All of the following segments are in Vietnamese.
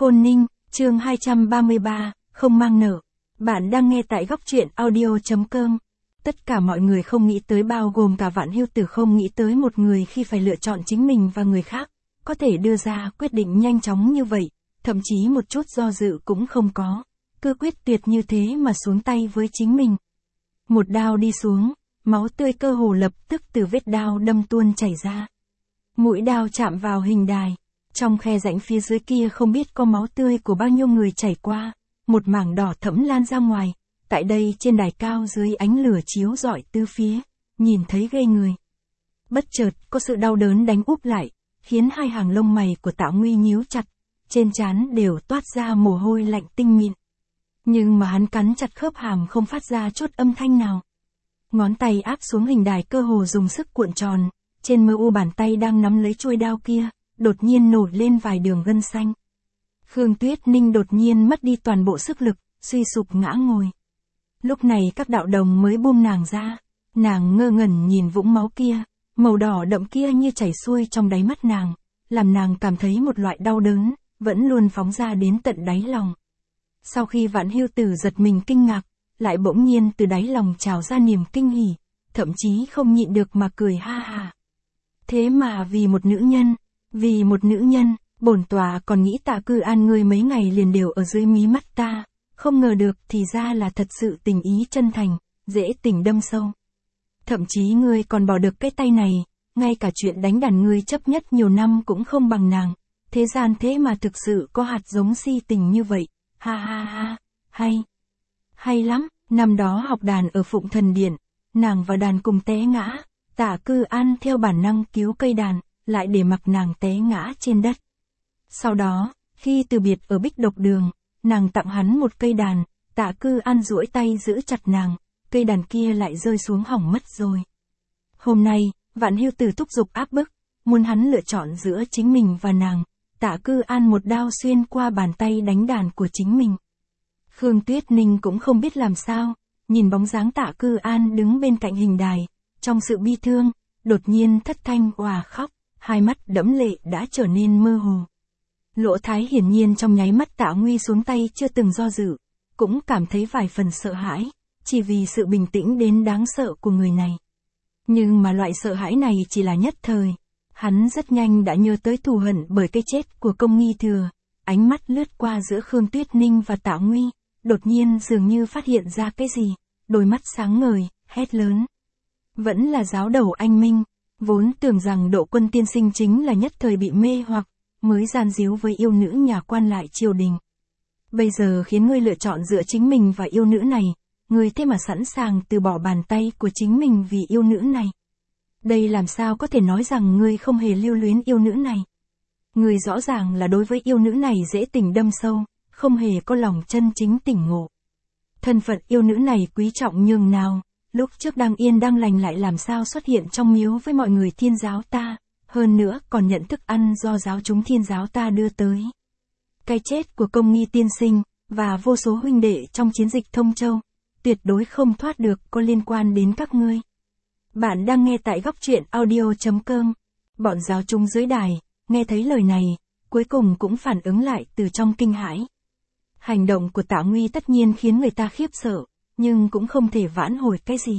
Khôn Ninh, chương 233, không mang nợ. Bạn đang nghe tại góc truyện audio.com. Tất cả mọi người không nghĩ tới, bao gồm cả Vạn Hưu Tử, không nghĩ tới một người khi phải lựa chọn chính mình và người khác, có thể đưa ra quyết định nhanh chóng như vậy, thậm chí một chút do dự cũng không có, cứ quyết tuyệt như thế mà xuống tay với chính mình. Một đao đi xuống, máu tươi cơ hồ lập tức từ vết đao đâm tuôn chảy ra. Mũi đao chạm vào hình đài, trong khe rãnh phía dưới kia không biết có máu tươi của bao nhiêu người chảy qua, một mảng đỏ thẫm lan ra ngoài, tại đây trên đài cao dưới ánh lửa chiếu rọi tứ phía, nhìn thấy ghê người. Bất chợt có sự đau đớn đánh úp lại, khiến hai hàng lông mày của Tạ Nguy nhíu chặt, trên trán đều toát ra mồ hôi lạnh tinh mịn. Nhưng mà hắn cắn chặt khớp hàm không phát ra chút âm thanh nào. Ngón tay áp xuống hình đài cơ hồ dùng sức cuộn tròn, trên mơ u bàn tay đang nắm lấy chuôi đao kia, đột nhiên nổi lên vài đường gân xanh. Khương Tuyết Ninh đột nhiên mất đi toàn bộ sức lực, suy sụp ngã ngồi. Lúc này các đạo đồng mới buông nàng ra, nàng ngơ ngẩn nhìn vũng máu kia, màu đỏ đậm kia như chảy xuôi trong đáy mắt nàng, làm nàng cảm thấy một loại đau đớn, vẫn luôn phóng ra đến tận đáy lòng. Sau khi Vạn Hưu Tử giật mình kinh ngạc, lại bỗng nhiên từ đáy lòng trào ra niềm kinh hỉ, thậm chí không nhịn được mà cười ha ha. Thế mà vì một nữ nhân, bổn tòa còn nghĩ Tạ Cư An ngươi mấy ngày liền đều ở dưới mí mắt ta, không ngờ được thì ra là thật sự tình ý chân thành, dễ tình đâm sâu. Thậm chí ngươi còn bỏ được cái tay này, ngay cả chuyện đánh đàn ngươi chấp nhất nhiều năm cũng không bằng nàng, thế gian thế mà thực sự có hạt giống si tình như vậy, ha ha ha, hay lắm. Năm đó học đàn ở Phụng Thần Điện, nàng và đàn cùng té ngã, Tạ Cư An theo bản năng cứu cây đàn, lại để mặc nàng té ngã trên đất. Sau đó, khi từ biệt ở Bích Độc Đường, nàng tặng hắn một cây đàn, Tạ Cư An duỗi tay giữ chặt nàng, cây đàn kia lại rơi xuống hỏng mất rồi. Hôm nay, Vạn Hưu Tử thúc giục áp bức, muốn hắn lựa chọn giữa chính mình và nàng, Tạ Cư An một đao xuyên qua bàn tay đánh đàn của chính mình. Khương Tuyết Ninh cũng không biết làm sao, nhìn bóng dáng Tạ Cư An đứng bên cạnh hình đài, trong sự bi thương, đột nhiên thất thanh òa khóc, hai mắt đẫm lệ đã trở nên mơ hồ. Lỗ Thái hiển nhiên trong nháy mắt Tạ Nguy xuống tay chưa từng do dự, cũng cảm thấy vài phần sợ hãi, chỉ vì sự bình tĩnh đến đáng sợ của người này. Nhưng mà loại sợ hãi này chỉ là nhất thời, hắn rất nhanh đã nhớ tới thù hận bởi cái chết của Công Nghi Thừa, ánh mắt lướt qua giữa Khương Tuyết Ninh và Tạ Nguy, đột nhiên dường như phát hiện ra cái gì, đôi mắt sáng ngời, hét lớn. Vẫn là giáo đầu anh Minh, vốn tưởng rằng Độ Quân tiên sinh chính là nhất thời bị mê hoặc, mới gian díu với yêu nữ nhà quan lại triều đình. Bây giờ khiến ngươi lựa chọn giữa chính mình và yêu nữ này, ngươi thế mà sẵn sàng từ bỏ bàn tay của chính mình vì yêu nữ này. Đây làm sao có thể nói rằng ngươi không hề lưu luyến yêu nữ này. Ngươi rõ ràng là đối với yêu nữ này dễ tình đâm sâu, không hề có lòng chân chính tỉnh ngộ. Thân phận yêu nữ này quý trọng nhường nào, lúc trước đang yên đang lành lại làm sao xuất hiện trong miếu với mọi người Thiên giáo ta, hơn nữa còn nhận thức ăn do giáo chúng Thiên giáo ta đưa tới. Cái chết của Công Nghi tiên sinh, và vô số huynh đệ trong chiến dịch Thông Châu, tuyệt đối không thoát được có liên quan đến các ngươi. Bạn đang nghe tại góc truyện audio.com. Bọn giáo chúng dưới đài, nghe thấy lời này, cuối cùng cũng phản ứng lại từ trong kinh hãi. Hành động của Tạ Nguy tất nhiên khiến người ta khiếp sợ, nhưng cũng không thể vãn hồi cái gì.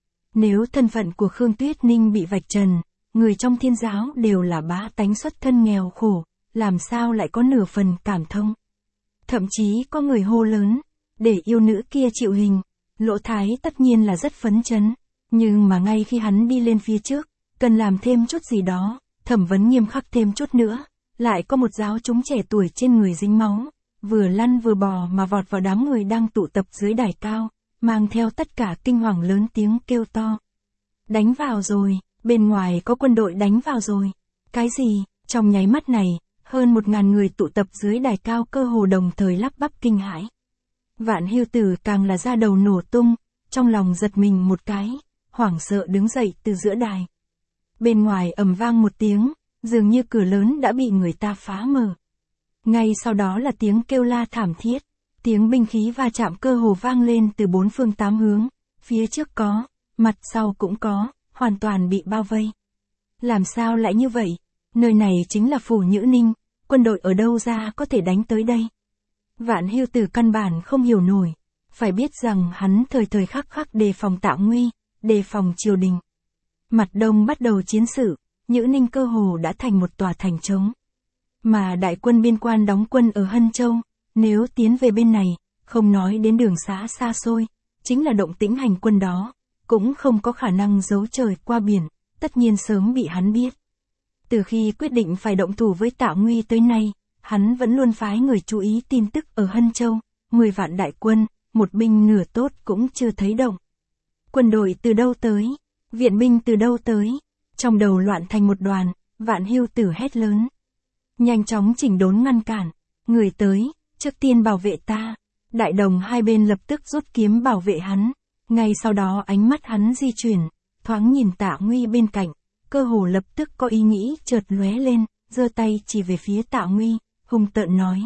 Nếu thân phận của Khương Tuyết Ninh bị vạch trần, người trong Thiên giáo đều là bá tánh xuất thân nghèo khổ, làm sao lại có nửa phần cảm thông. Thậm chí có người hô lớn, để yêu nữ kia chịu hình. Lỗ Thái tất nhiên là rất phấn chấn, nhưng mà ngay khi hắn đi lên phía trước, cần làm thêm chút gì đó, thẩm vấn nghiêm khắc thêm chút nữa, lại có một giáo chúng trẻ tuổi trên người dính máu, vừa lăn vừa bò mà vọt vào đám người đang tụ tập dưới đài cao, mang theo tất cả kinh hoàng lớn tiếng kêu to. Đánh vào rồi, bên ngoài có quân đội đánh vào rồi. Cái gì? Trong nháy mắt này, hơn 1000 người tụ tập dưới đài cao cơ hồ đồng thời lắp bắp kinh hãi. Vạn Hưu Tử càng là da đầu nổ tung, trong lòng giật mình một cái, hoảng sợ đứng dậy từ giữa đài. Bên ngoài ầm vang một tiếng, dường như cửa lớn đã bị người ta phá mở. Ngay sau đó là tiếng kêu la thảm thiết, tiếng binh khí va chạm cơ hồ vang lên từ bốn phương tám hướng, phía trước có, mặt sau cũng có, hoàn toàn bị bao vây. Làm sao lại như vậy? Nơi này chính là Phủ Nhữ Ninh, quân đội ở đâu ra có thể đánh tới đây? Vạn Hưu Tử căn bản không hiểu nổi, phải biết rằng hắn thời thời khắc khắc đề phòng Tạ Nguy, đề phòng triều đình. Mặt đông bắt đầu chiến sự, Nhữ Ninh cơ hồ đã thành một tòa thành trống. Mà đại quân biên quan đóng quân ở Hân Châu, nếu tiến về bên này, không nói đến đường xá xa xôi, chính là động tĩnh hành quân đó, cũng không có khả năng giấu trời qua biển, tất nhiên sớm bị hắn biết. Từ khi quyết định phải động thủ với Tạ Nguy tới nay, hắn vẫn luôn phái người chú ý tin tức ở Hân Châu, 10 vạn đại quân, một binh nửa tốt cũng chưa thấy động. Quân đội từ đâu tới? Viện binh từ đâu tới? Trong đầu loạn thành một đoàn, Vạn Hưu Tử hét lớn. Nhanh chóng chỉnh đốn ngăn cản, người tới, trước tiên bảo vệ ta. Đại đồng hai bên lập tức rút kiếm bảo vệ hắn, ngay sau đó ánh mắt hắn di chuyển, thoáng nhìn Tạ Nguy bên cạnh, cơ hồ lập tức có ý nghĩ chợt lóe lên, giơ tay chỉ về phía Tạ Nguy, hung tợn nói.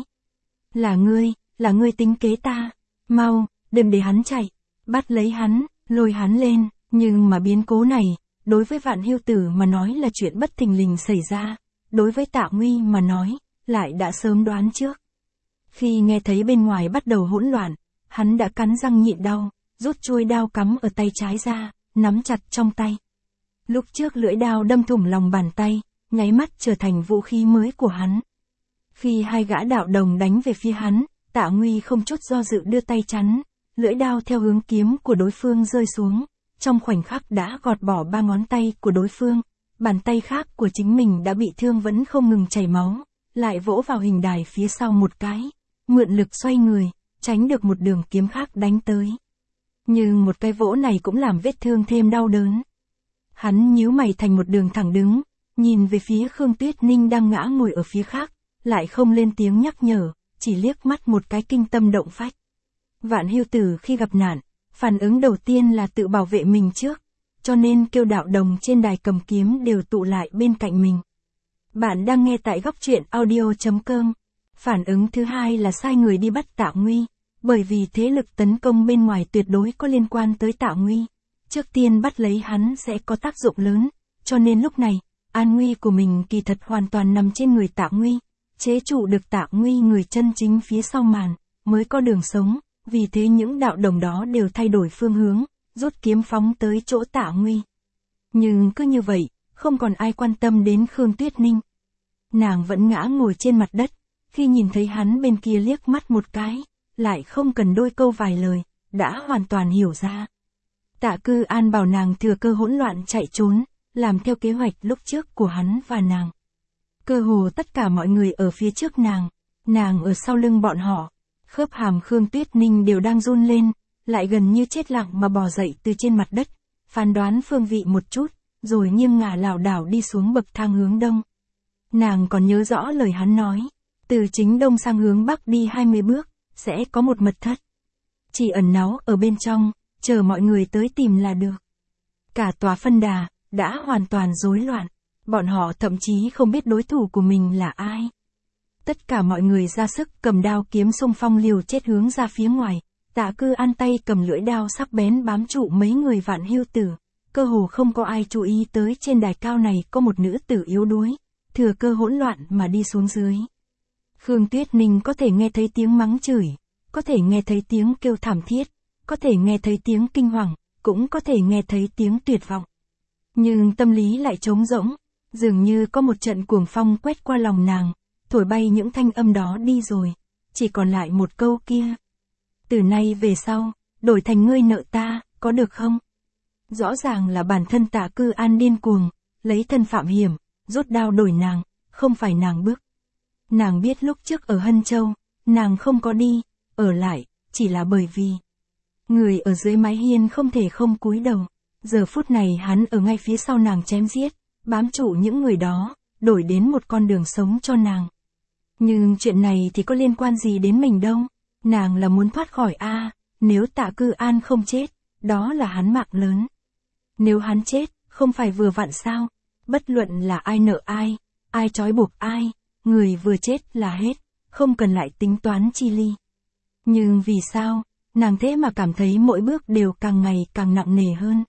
Là ngươi tính kế ta, mau, đừng để hắn chạy, bắt lấy hắn, lôi hắn lên, nhưng mà biến cố này, đối với Vạn Hưu Tử mà nói là chuyện bất thình lình xảy ra, đối với Tạ Nguy mà nói, lại đã sớm đoán trước. Khi nghe thấy bên ngoài bắt đầu hỗn loạn, hắn đã cắn răng nhịn đau, rút chuôi đao cắm ở tay trái ra, nắm chặt trong tay. Lúc trước lưỡi đao đâm thủng lòng bàn tay, nháy mắt trở thành vũ khí mới của hắn. Khi hai gã đạo đồng đánh về phía hắn, Tạ Nguy không chút do dự đưa tay chắn, lưỡi đao theo hướng kiếm của đối phương rơi xuống, trong khoảnh khắc đã gọt bỏ 3 ngón tay của đối phương, bàn tay khác của chính mình đã bị thương vẫn không ngừng chảy máu, lại vỗ vào hình đài phía sau một cái, mượn lực xoay người, tránh được một đường kiếm khác đánh tới. Nhưng một cái vỗ này cũng làm vết thương thêm đau đớn. Hắn nhíu mày thành một đường thẳng đứng, nhìn về phía Khương Tuyết Ninh đang ngã ngồi ở phía khác, lại không lên tiếng nhắc nhở, chỉ liếc mắt một cái kinh tâm động phách. Vạn Hưu Tử khi gặp nạn, phản ứng đầu tiên là tự bảo vệ mình trước, cho nên kêu đạo đồng trên đài cầm kiếm đều tụ lại bên cạnh mình. Bạn đang nghe tại góc truyện audio.com. Phản ứng thứ hai là sai người đi bắt Tạ Nguy, bởi vì thế lực tấn công bên ngoài tuyệt đối có liên quan tới Tạ Nguy. Trước tiên bắt lấy hắn sẽ có tác dụng lớn, cho nên lúc này, an nguy của mình kỳ thật hoàn toàn nằm trên người Tạ Nguy, chế trụ được Tạ Nguy người chân chính phía sau màn, mới có đường sống, vì thế những đạo đồng đó đều thay đổi phương hướng, rút kiếm phóng tới chỗ Tạ Nguy. Nhưng cứ như vậy, không còn ai quan tâm đến Khương Tuyết Ninh. Nàng vẫn ngã ngồi trên mặt đất, khi nhìn thấy hắn bên kia liếc mắt một cái, lại không cần đôi câu vài lời, đã hoàn toàn hiểu ra. Tạ Cư An bảo nàng thừa cơ hỗn loạn chạy trốn, làm theo kế hoạch lúc trước của hắn và nàng. Cơ hồ tất cả mọi người ở phía trước nàng ở sau lưng bọn họ, khớp hàm Khương Tuyết Ninh đều đang run lên, lại gần như chết lặng mà bò dậy từ trên mặt đất, phán đoán phương vị một chút, rồi nghiêng ngả lảo đảo đi xuống bậc thang hướng đông. Nàng còn nhớ rõ lời hắn nói, từ chính đông sang hướng bắc đi 20 bước, sẽ có một mật thất. Chỉ ẩn náu ở bên trong, chờ mọi người tới tìm là được. Cả tòa phân đà, đã hoàn toàn rối loạn, bọn họ thậm chí không biết đối thủ của mình là ai. Tất cả mọi người ra sức cầm đao kiếm xung phong liều chết hướng ra phía ngoài, Tạ Cư An tay cầm lưỡi đao sắc bén bám trụ mấy người Vạn Hưu Tử, cơ hồ không có ai chú ý tới trên đài cao này có một nữ tử yếu đuối, thừa cơ hỗn loạn mà đi xuống dưới. Khương Tuyết Ninh có thể nghe thấy tiếng mắng chửi, có thể nghe thấy tiếng kêu thảm thiết, có thể nghe thấy tiếng kinh hoàng, cũng có thể nghe thấy tiếng tuyệt vọng. Nhưng tâm lý lại trống rỗng, dường như có một trận cuồng phong quét qua lòng nàng, thổi bay những thanh âm đó đi rồi, chỉ còn lại một câu kia. Từ nay về sau, đổi thành ngươi nợ ta, có được không? Rõ ràng là bản thân Tạ Cư An điên cuồng, lấy thân phạm hiểm, rút đao đổi nàng, không phải nàng bức. Nàng biết lúc trước ở Hân Châu, nàng không có đi, ở lại, chỉ là bởi vì người ở dưới mái hiên không thể không cúi đầu. Giờ phút này hắn ở ngay phía sau nàng chém giết, bám trụ những người đó, đổi đến một con đường sống cho nàng. Nhưng chuyện này thì có liên quan gì đến mình đâu, nàng là muốn thoát khỏi nếu Tạ Cư An không chết, đó là hắn mạng lớn. Nếu hắn chết, không phải vừa vặn sao, bất luận là ai nợ ai trói buộc ai, người vừa chết là hết, không cần lại tính toán chi ly. Nhưng vì sao, nàng thế mà cảm thấy mỗi bước đều càng ngày càng nặng nề hơn.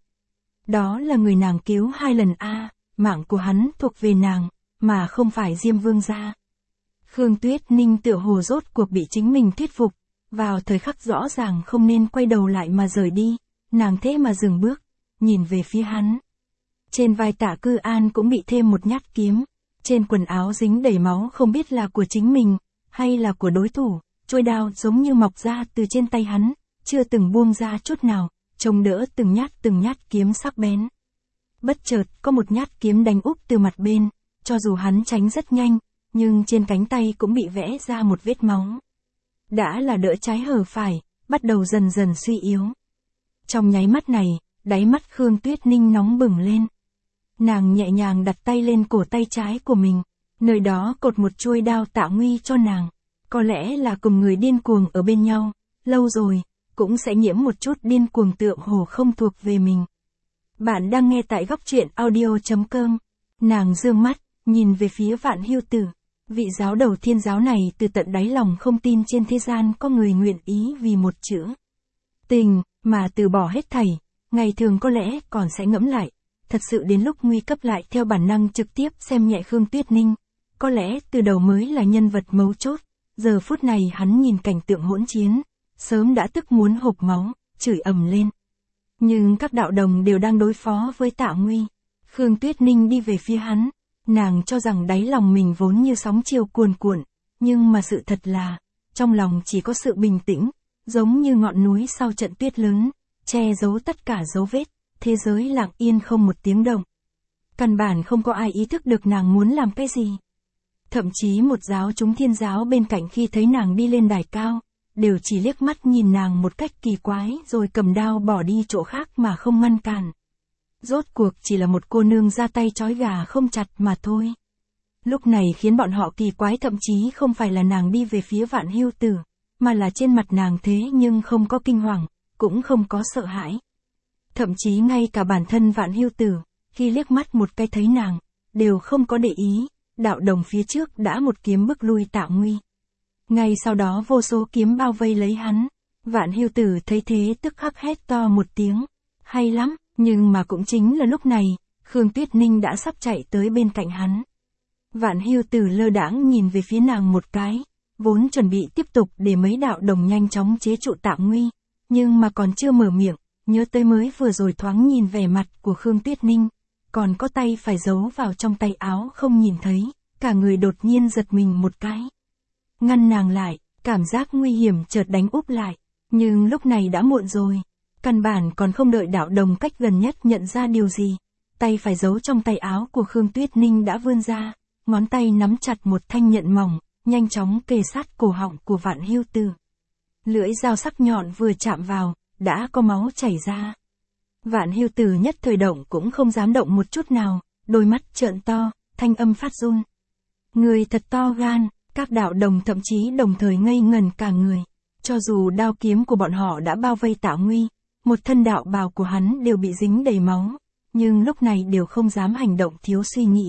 Đó là người nàng cứu 2 lần mạng của hắn thuộc về nàng, mà không phải Diêm Vương gia. Khương Tuyết Ninh tựa hồ rốt cuộc bị chính mình thuyết phục, vào thời khắc rõ ràng không nên quay đầu lại mà rời đi, nàng thế mà dừng bước, nhìn về phía hắn. Trên vai Tạ Cư An cũng bị thêm một nhát kiếm, trên quần áo dính đầy máu không biết là của chính mình, hay là của đối thủ, chuôi đao giống như mọc ra từ trên tay hắn, chưa từng buông ra chút nào, chống đỡ từng nhát kiếm sắc bén. Bất chợt có một nhát kiếm đánh úp từ mặt bên, cho dù hắn tránh rất nhanh, nhưng trên cánh tay cũng bị vẽ ra một vết máu. Đã là đỡ trái hở phải, bắt đầu dần dần suy yếu. Trong nháy mắt này, đáy mắt Khương Tuyết Ninh nóng bừng lên. Nàng nhẹ nhàng đặt tay lên cổ tay trái của mình, nơi đó cột một chuôi đao Tạ Nguy cho nàng. Có lẽ là cùng người điên cuồng ở bên nhau, lâu rồi, cũng sẽ nhiễm một chút điên cuồng tựa hồ không thuộc về mình. Bạn đang nghe tại góc truyện audio.com. Nàng dương mắt, nhìn về phía Vạn Hưu Tử. Vị giáo đầu Thiên giáo này từ tận đáy lòng không tin trên thế gian có người nguyện ý vì một chữ tình, mà từ bỏ hết thảy, ngày thường có lẽ còn sẽ ngẫm lại. Thật sự đến lúc nguy cấp lại theo bản năng trực tiếp xem nhẹ Khương Tuyết Ninh. Có lẽ từ đầu mới là nhân vật mấu chốt. Giờ phút này hắn nhìn cảnh tượng hỗn chiến, sớm đã tức muốn hộc máu, chửi ầm lên. Nhưng các đạo đồng đều đang đối phó với Tạ Nguy. Khương Tuyết Ninh đi về phía hắn, nàng cho rằng đáy lòng mình vốn như sóng chiều cuồn cuộn, nhưng mà sự thật là, trong lòng chỉ có sự bình tĩnh, giống như ngọn núi sau trận tuyết lớn, che giấu tất cả dấu vết, thế giới lặng yên không một tiếng động. Căn bản không có ai ý thức được nàng muốn làm cái gì. Thậm chí một giáo chúng Thiên giáo bên cạnh khi thấy nàng đi lên đài cao, đều chỉ liếc mắt nhìn nàng một cách kỳ quái rồi cầm đao bỏ đi chỗ khác mà không ngăn cản. Rốt cuộc chỉ là một cô nương ra tay trói gà không chặt mà thôi. Lúc này khiến bọn họ kỳ quái thậm chí không phải là nàng đi về phía Vạn Hưu Tử, mà là trên mặt nàng thế nhưng không có kinh hoàng, cũng không có sợ hãi. Thậm chí ngay cả bản thân Vạn Hưu Tử, khi liếc mắt một cái thấy nàng, đều không có để ý, đạo đồng phía trước đã một kiếm bức lui Tạ Nguy. Ngay sau đó vô số kiếm bao vây lấy hắn, Vạn Hưu Tử thấy thế tức khắc hét to một tiếng, hay lắm, nhưng mà cũng chính là lúc này, Khương Tuyết Ninh đã sắp chạy tới bên cạnh hắn. Vạn Hưu Tử lơ đãng nhìn về phía nàng một cái, vốn chuẩn bị tiếp tục để mấy đạo đồng nhanh chóng chế trụ Tạ Nguy, nhưng mà còn chưa mở miệng, nhớ tới mới vừa rồi thoáng nhìn vẻ mặt của Khương Tuyết Ninh, còn có tay phải giấu vào trong tay áo không nhìn thấy, cả người đột nhiên giật mình một cái. Ngăn nàng lại, cảm giác nguy hiểm chợt đánh úp lại, nhưng lúc này đã muộn rồi, căn bản còn không đợi đạo đồng cách gần nhất nhận ra điều gì, tay phải giấu trong tay áo của Khương Tuyết Ninh đã vươn ra, ngón tay nắm chặt một thanh nhẫn mỏng, nhanh chóng kề sát cổ họng của Vạn Hưu Tử. Lưỡi dao sắc nhọn vừa chạm vào, đã có máu chảy ra. Vạn Hưu Tử nhất thời động cũng không dám động một chút nào, đôi mắt trợn to, thanh âm phát run. Người thật to gan, các đạo đồng thậm chí đồng thời ngây ngần cả người. Cho dù đao kiếm của bọn họ đã bao vây Tạ Nguy, một thân đạo bào của hắn đều bị dính đầy máu, nhưng lúc này đều không dám hành động thiếu suy nghĩ.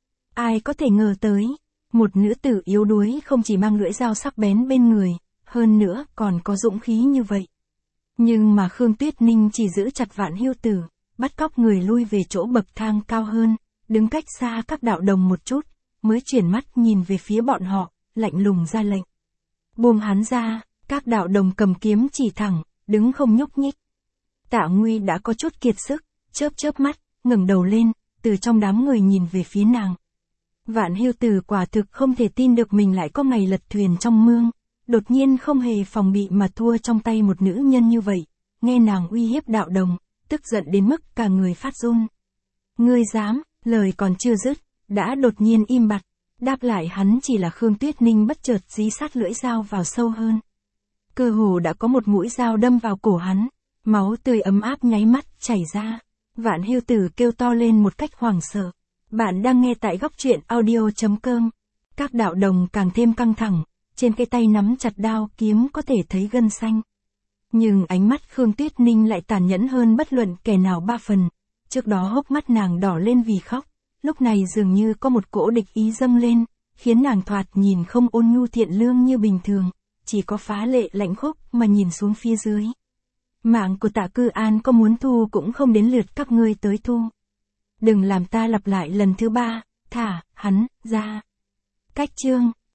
Ai có thể ngờ tới, một nữ tử yếu đuối không chỉ mang lưỡi dao sắc bén bên người, hơn nữa còn có dũng khí như vậy. Nhưng mà Khương Tuyết Ninh chỉ giữ chặt Vạn Hưu Tử, bắt cóc người lui về chỗ bậc thang cao hơn, đứng cách xa các đạo đồng một chút, mới chuyển mắt nhìn về phía bọn họ, lạnh lùng ra lệnh. Buông hắn ra, các đạo đồng cầm kiếm chỉ thẳng, đứng không nhúc nhích. Tạ Nguy đã có chút kiệt sức, chớp mắt, ngẩng đầu lên, từ trong đám người nhìn về phía nàng. Vạn Hưu Tử quả thực không thể tin được mình lại có ngày lật thuyền trong mương, đột nhiên không hề phòng bị mà thua trong tay một nữ nhân như vậy, nghe nàng uy hiếp đạo đồng, tức giận đến mức cả người phát run. Ngươi dám, lời còn chưa dứt, đã đột nhiên im bặt, đáp lại hắn chỉ là Khương Tuyết Ninh bất chợt dí sát lưỡi dao vào sâu hơn. Cơ hồ đã có một mũi dao đâm vào cổ hắn, máu tươi ấm áp nháy mắt chảy ra. Vạn Hưu Tử kêu to lên một cách hoảng sợ. Bạn đang nghe tại góc truyện audio.com. Các đạo đồng càng thêm căng thẳng, trên cái tay nắm chặt đao kiếm có thể thấy gân xanh. Nhưng ánh mắt Khương Tuyết Ninh lại tàn nhẫn hơn bất luận kẻ nào ba phần. Trước đó hốc mắt nàng đỏ lên vì khóc, lúc này dường như có một cỗ địch ý dâng lên, khiến nàng thoạt nhìn không ôn nhu thiện lương như bình thường, chỉ có phá lệ lạnh khốc mà nhìn xuống phía dưới. Mạng của Tạ Cư An có muốn thu cũng không đến lượt các ngươi tới thu. Đừng làm ta lặp lại lần thứ ba, thả hắn ra. Cách chương